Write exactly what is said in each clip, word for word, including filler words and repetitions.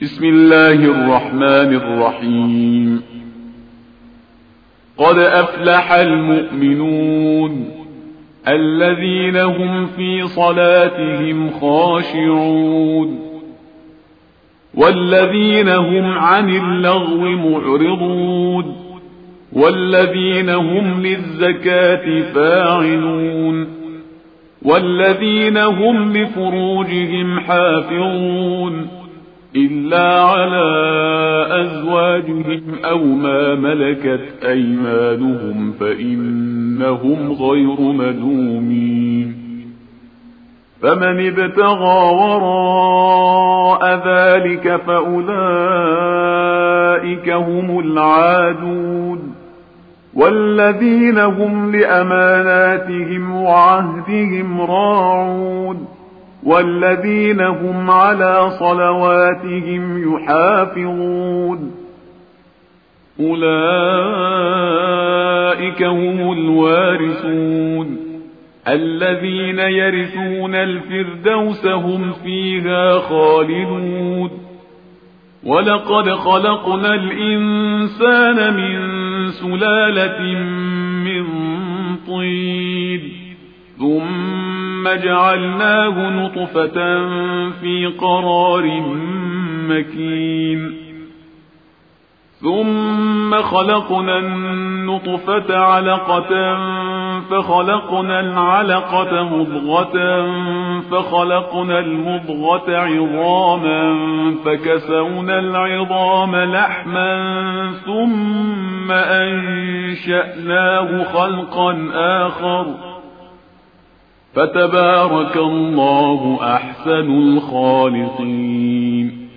بسم الله الرحمن الرحيم. قد أفلح المؤمنون الذين هم في صلاتهم خاشعون والذين هم عن اللغو معرضون والذين هم للزكاة فاعلون والذين هم لفروجهم حافظون إلا على أزواجهم أو ما ملكت أيمانهم فإنهم غير ملومين. فمن ابتغى وراء ذلك فأولئك هم العادون والذين هم لأماناتهم وعهدهم راعون والذين هم على صلواتهم يحافظون. أولئك هم الوارثون الذين يرثون الفردوس هم فيها خالدون. ولقد خلقنا الإنسان من سلالة من طين ثم جعلناه نطفة في قرار مكين ثم خلقنا النطفة علقة فخلقنا العلقة مضغة فخلقنا المضغة عظاما فكسونا العظام لحما ثم أنشأناه خلقا آخر فتبارك الله أحسن الخالقين.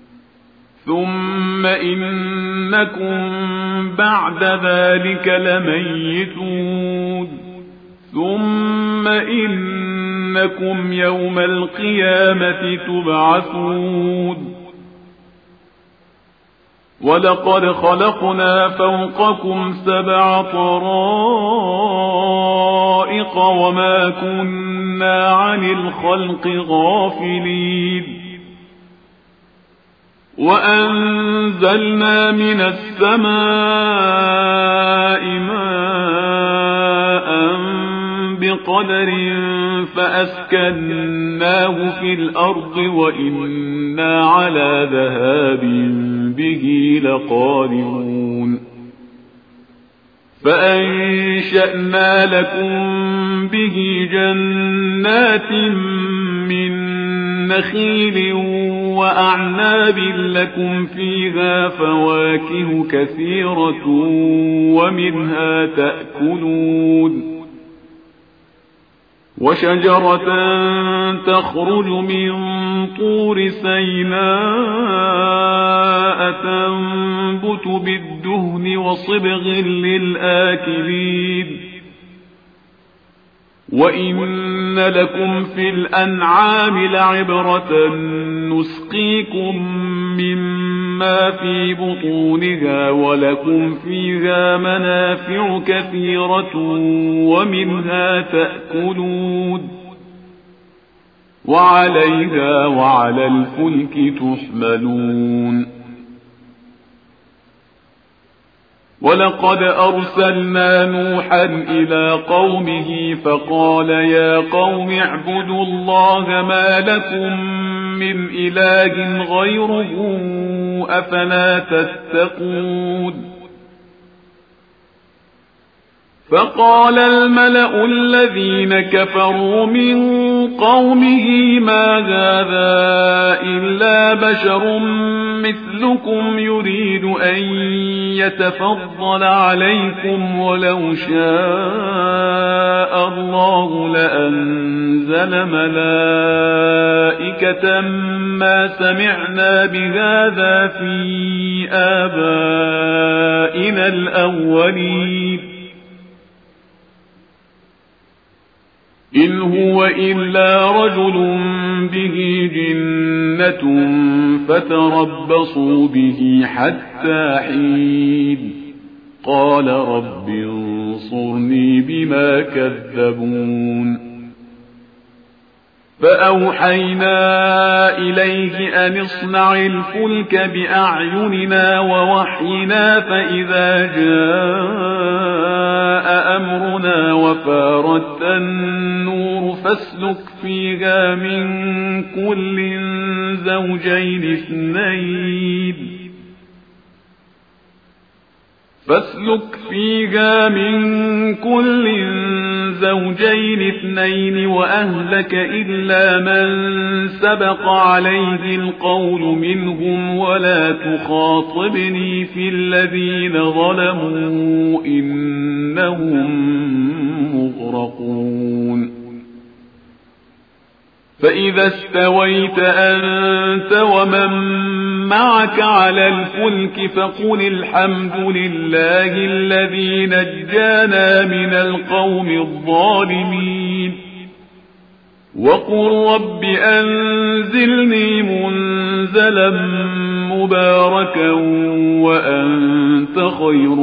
ثم إنكم بعد ذلك لميتون ثم إنكم يوم القيامة تبعثون. ولقد خلقنا فوقكم سبع طرائق وما كنا عن الخلق غافلين. وأنزلنا من السماء ماء بقدر فأسكناه في الأرض وإنا على ذهاب به لقادرون. فأنشأنا لكم به جنات من نخيل وأعناب لكم فيها فواكه كثيرة ومنها تأكلون. وشجرة تخرج من طور سيناء تنبت بالدهن وصبغ للآكلين. وإن لكم في الأنعام لعبرة نسقيكم مما في بطونها ولكم فيها منافع كثيرة ومنها تأكلون وعليها وعلى الفلك تحملون. ولقد أرسلنا نوحا إلى قومه فقال يا قوم اعبدوا الله ما لكم من إله غيره أفلا تتقون. فقال الملأ الذين كفروا من قومه ما هذا إلا بشر مثلكم يريد أن يتفضل عليكم ولو شاء الله لأنزل ملائكة ما سمعنا بهذا في آبائنا الأولين إن هو إلا رجل به جنة فتربصوا به حتى حين. قال رب انصرني بما كذبون. فأوحينا إليه أن اصنع الفلك بأعيننا ووحينا فإذا جاء أمرنا وفارت النور فاسلك فيها من كل زوجين اثنين فاسلك فيها من كل زوجين اثنين وأهلك إلا من سبق عليه القول منهم ولا تخاطبني في الذين ظلموا إنهم مغرقون فإذا استويت أنت ومن معك على الفلك فقل الحمد لله الذي نجانا من القوم الظالمين وقل رب أنزلني منزلا مباركا وأنت خير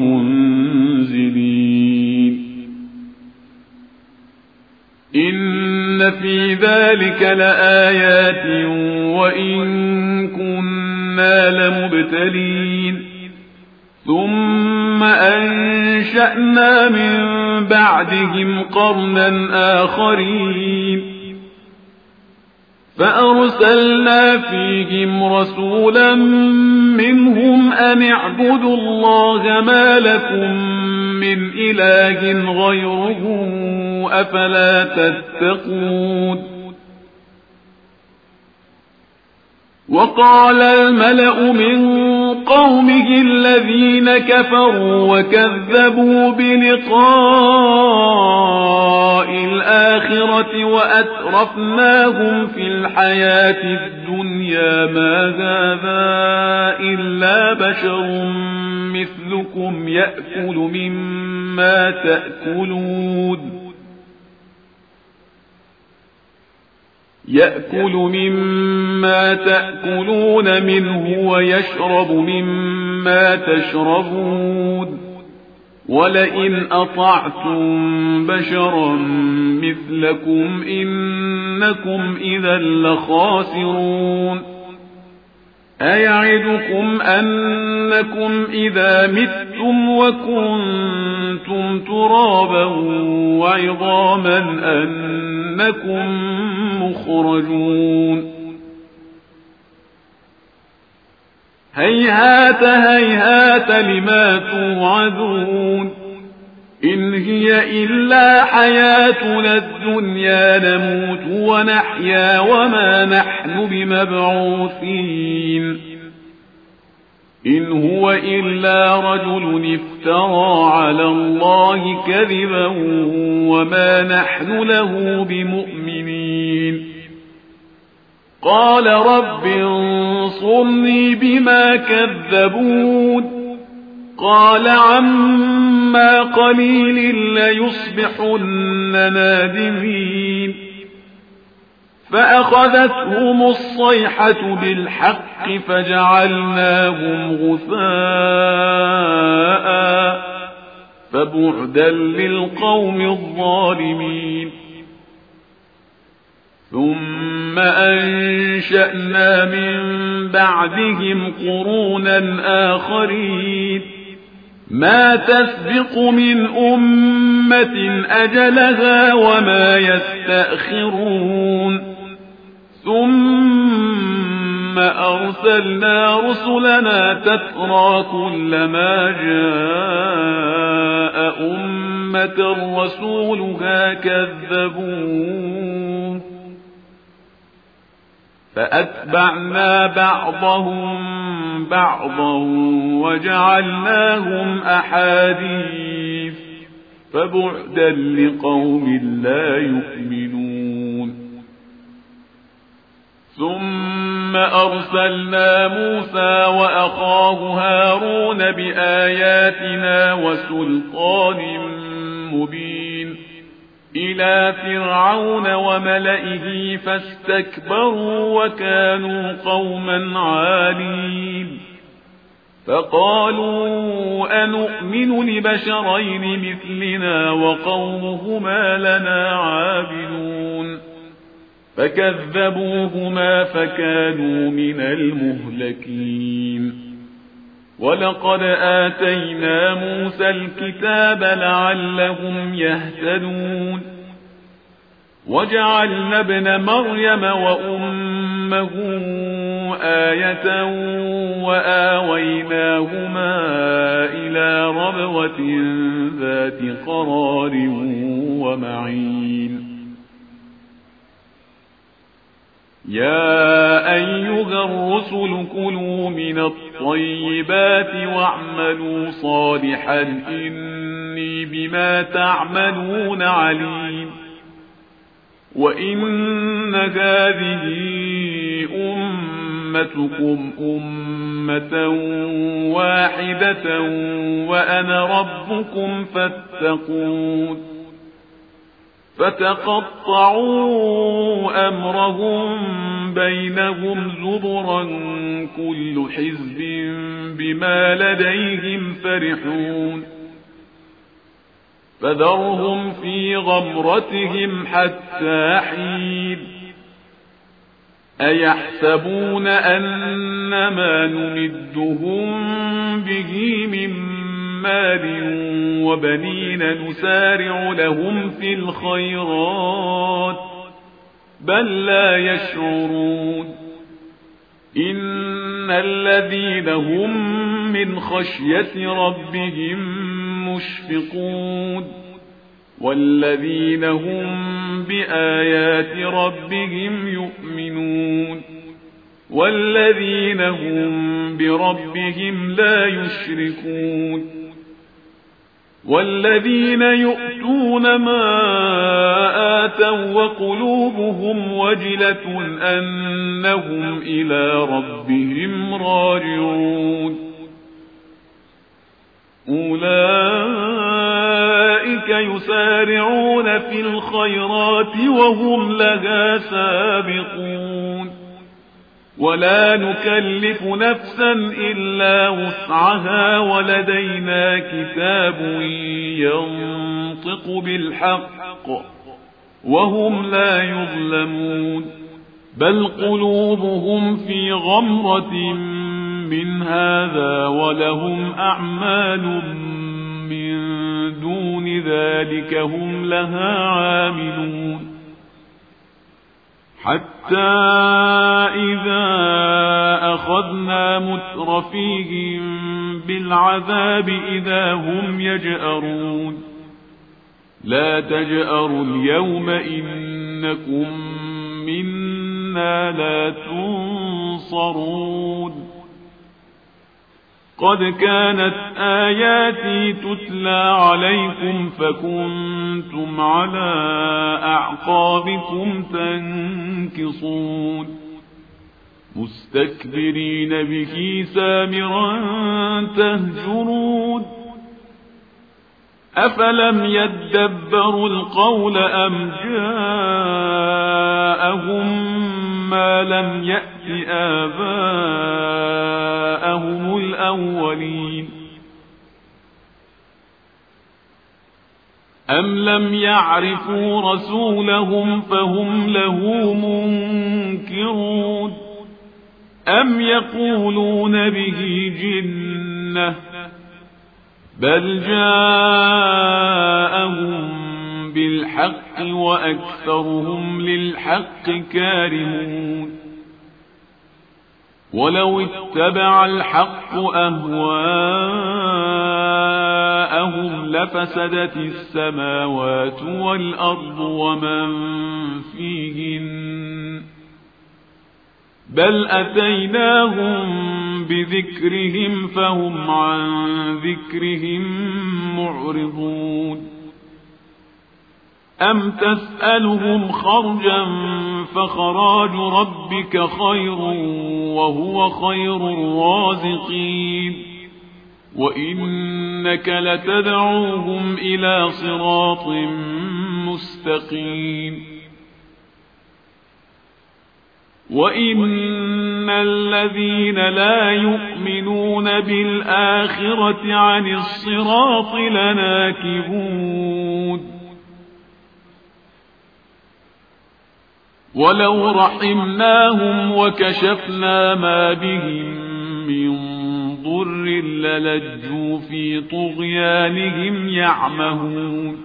المنزلين إن في ذلك لآيات وإن كنا لمبتلين ثم أنشأنا من بعدهم قرنا آخرين فأرسلنا فيهم رسولا منهم أن اعبدوا الله ما لكم من إله غيره أفلا تتقون وقال الملأ من قومه الذين كفروا وكذبوا بلقاء الآخرة وأترفناهم في الحياة الدنيا ما هذا إلا بشر مثلكم يأكل مما تأكلون يأكل مما تأكلون منه ويشرب مما تشربون ولئن أطعتم بشرا مثلكم إنكم إذا لخاسرون أيعدكم أنكم إذا متم وكنتم ترابا وعظاما أنكم مخرجون هيهات هيهات لما توعدون إن هي إلا حياتنا الدنيا نموت ونحيا وما نحن بمبعوثين إن هو إلا رجل افترى على الله كذبا وما نحن له بمؤمنين قال رب انصرني بما كذبون قال عما قليل ليصبحن نادمين فأخذتهم الصيحة بالحق فجعلناهم غثاء فبعدا للقوم الظالمين ثم أنشأنا من بعدهم قرونا آخرين ما تسبق من أمة أجلها وما يستأخرون ثم أرسلنا رسلنا تترى كلما جاء أمة رسولها كذبون فأتبعنا بعضهم بعضا وجعلناهم أحاديث فبعدا لقوم لا يؤمنون ثم أرسلنا موسى وأخاه هارون بآياتنا وسلطان مبين إلى فرعون وملئه فاستكبروا وكانوا قوما عالين فقالوا أنؤمن لبشرين مثلنا وقومهما لنا عابدون فكذبوهما فكانوا من المهلكين. ولقد آتينا موسى الكتاب لعلهم يهتدون. وجعلنا ابن مريم وأمه آية وآويناهما إلى ربوة ذات قرار ومعين. يا أيها الرسل كلوا من الطيبات واعملوا صالحا إني بما تعملون عليم. وإن هذه أمتكم أمة واحدة وأنا ربكم فاتقون. فتقطعوا أمرهم بينهم زبرا كل حزب بما لديهم فرحون. فذرهم في غمرتهم حتى حين. أيحسبون أن ما نمدهم به من مال وبنين نسارع لهم في الخيرات بل لا يشعرون. إن الذين هم من خشية ربهم مشفقون والذين هم بآيات ربهم يؤمنون والذين هم بربهم لا يشركون. والذين يؤتون ما آتوا وقلوبهم وجلة أنهم إلى ربهم راجعون. أولئك يسارعون في الخيرات وهم لها سابقون. ولا نكلف نفسا إلا وسعها ولدينا كتاب ينطق بالحق وهم لا يظلمون. بل قلوبهم في غمرة من هذا ولهم أعمال من دون ذلك هم لها عاملون. حتى إذا أخذنا مترفيهم بالعذاب إذا هم يجأرون. لا تجأروا اليوم إنكم منا لا تنصرون. قد كانت آياتي تتلى عليكم فكنتم على أعقابكم تنكصون. مستكبرين به سامرا تهجرون. أفلم يدبروا القول أم جاءهم ما لم يأت آباءهم الأولين. أم لم يعرفوا رسولهم فهم له منكرون. أم يقولون به جنة بل جاءهم بالحق وأكثرهم للحق كارهون. ولو اتبع الحق أهواءهم لفسدت السماوات والأرض ومن فيهن بل أتيناهم بذكرهم فهم عن ذكرهم معرضون. أم تسألهم خرجا فخراج ربك خير وهو خير الرازقين. وإنك لتدعوهم إلى صراط مستقيم. وإن الذين لا يؤمنون بالآخرة عن الصراط لناكبون. ولو رحمناهم وكشفنا ما بهم من ضر للجوا في طغيانهم يعمهون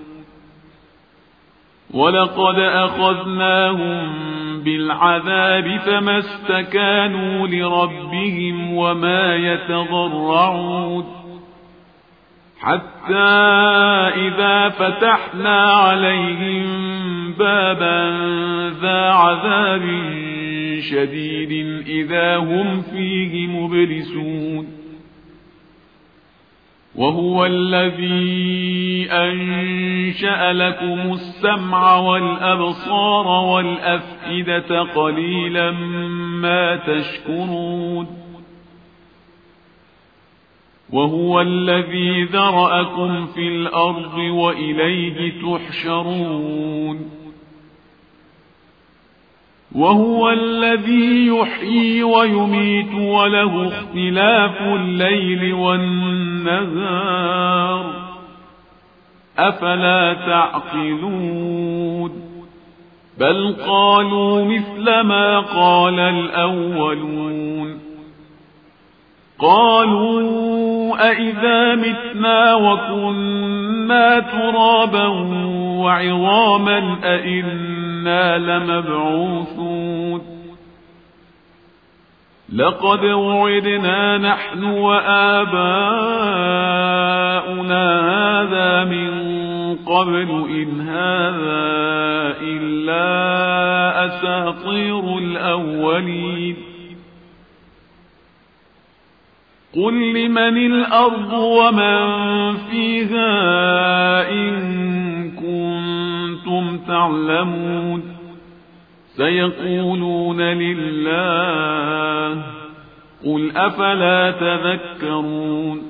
ولقد أخذناهم بالعذاب فما استكانوا لربهم وما يتضرعون حتى إذا فتحنا عليهم بابا ذا عذاب شديد إذا هم فيه مبلسون وهو الذي أنشأ لكم السمع والأبصار والأفئدة قليلا ما تشكرون وهو الذي ذرأكم في الأرض وإليه تحشرون وهو الذي يحيي ويميت وله اختلاف الليل والنهار أفلا تعقلون بل قالوا مثل ما قال الأولون قالوا أئذا متنا وكنا ترابا وعظاما أئنا لمبعوثون لقد وعدنا نحن وآباؤنا هذا من قبل إن هذا إلا أساطير الأولين قل لمن الأرض ومن فيها إن كنتم تعلمون سيقولون لله قل أفلا تذكرون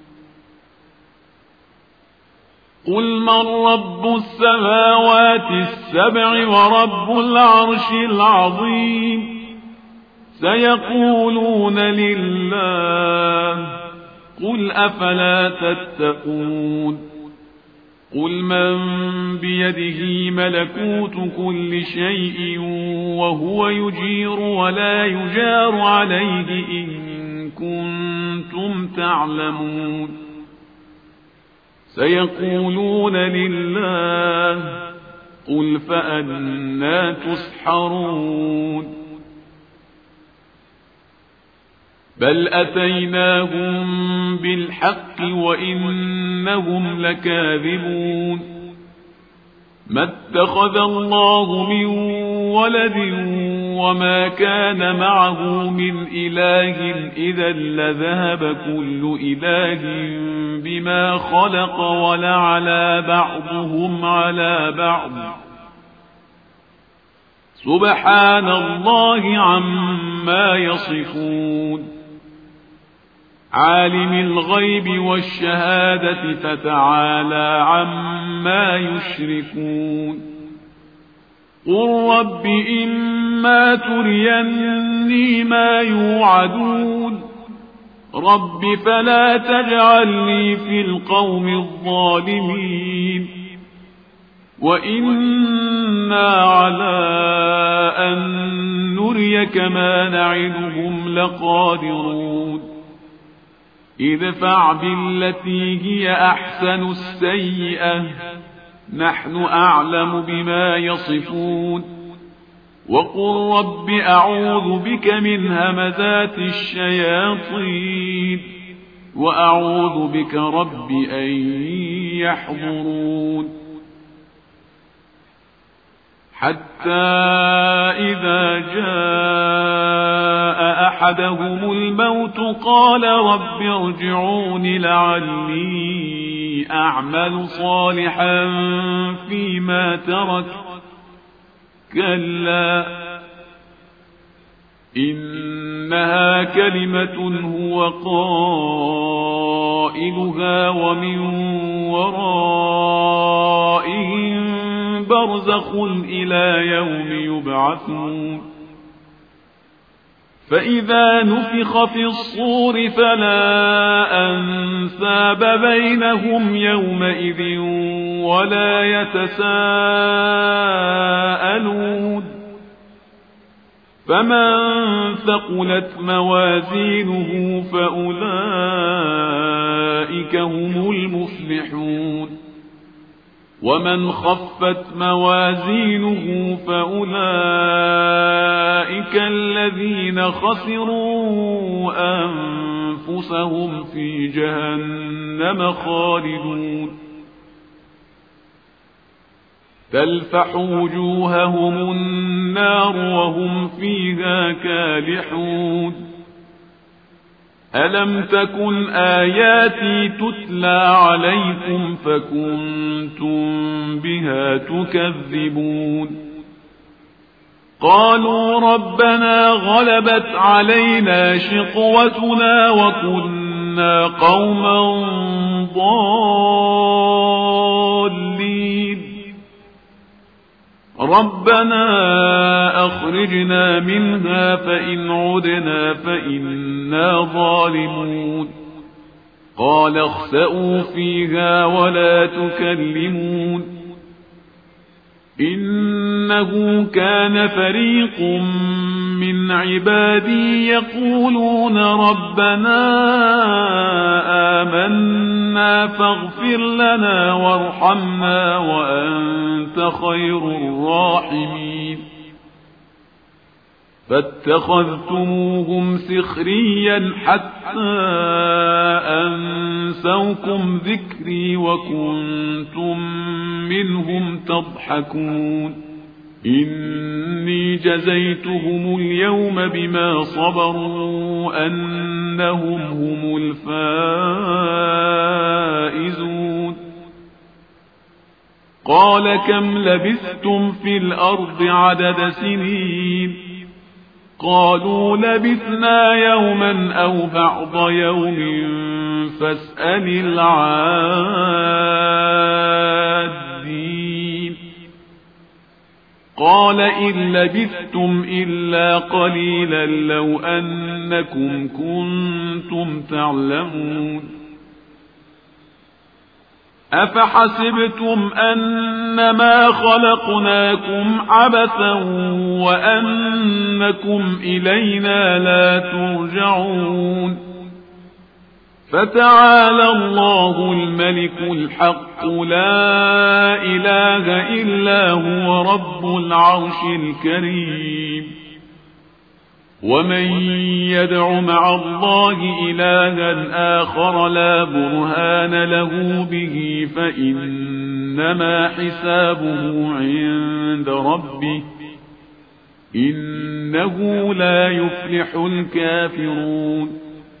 قل من رب السماوات السبع ورب العرش العظيم سيقولون لله قل أفلا تتقون قل من بيده ملكوت كل شيء وهو يجير ولا يجار عليه إن كنتم تعلمون سيقولون لله قل فأنى تسحرون بل أتيناهم بالحق وإنهم لكاذبون ما اتخذ الله من ولد وما كان معه من إله إذا لذهب كل إله بما خلق ولعلى بعضهم على بعض سبحان الله عما يصفون عالم الغيب والشهادة فتعالى عما يشركون قل رب إما تريني ما يوعدون رب فلا تجعلني في القوم الظالمين وإنا على أن نريك ما نعدهم لقادرون ادفع بالتي هي أحسن السيئة نحن أعلم بما يصفون وقل رب أعوذ بك من همزات الشياطين وأعوذ بك رب أن يحضرون حتى إذا جاء أحدهم الموت قال رب ارجعون لعلي أعمل صالحا فيما ترك كلا إنها كلمة هو قائلها ومن ورائهم برزخ إلى يوم يبعثون فإذا نفخ في الصور فلا أنساب بينهم يومئذ ولا يتساءلون فمن ثقلت موازينه فأولئك هم المفلحون ومن خفت موازينه فأولئك الذين خسروا أنفسهم في جهنم خالدون تلفح وجوههم النار وهم فيها كالحون ألم تكن آياتي تتلى عليكم فكنتم بها تكذبون قالوا ربنا غلبت علينا شقوتنا وكنا قوما ضالين ربنا أخرجنا منها فإن عدنا فإنا ظالمون قال اخسئوا فيها ولا تكلمون إنه كان فريق من عبادي يقولون ربنا آمنا فاغفر لنا وارحمنا وأنت خير الراحمين فاتخذتموهم سخريا حتى أنسوكم ذكري وكنتم منهم تضحكون إني جزيتهم اليوم بما صبروا أنهم هم الفائزون قال كم لبثتم في الأرض عدد سنين قالوا لبثنا يوما أو بعض يوم فاسأل العادين قال إن لبثتم إلا قليلا لو أنكم كنتم تعلمون أفحسبتم أنما خلقناكم عبثا وأنكم إلينا لا ترجعون فتعالى الله الملك الحق لا إله إلا هو رب العرش الكريم ومن يدع مع الله إلها آخر لا برهان له به فإنما حسابه عند ربه إنه لا يفلح الكافرون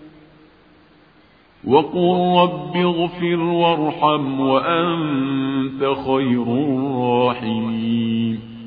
وقل رب اغفر وارحم وأنت خير الراحمين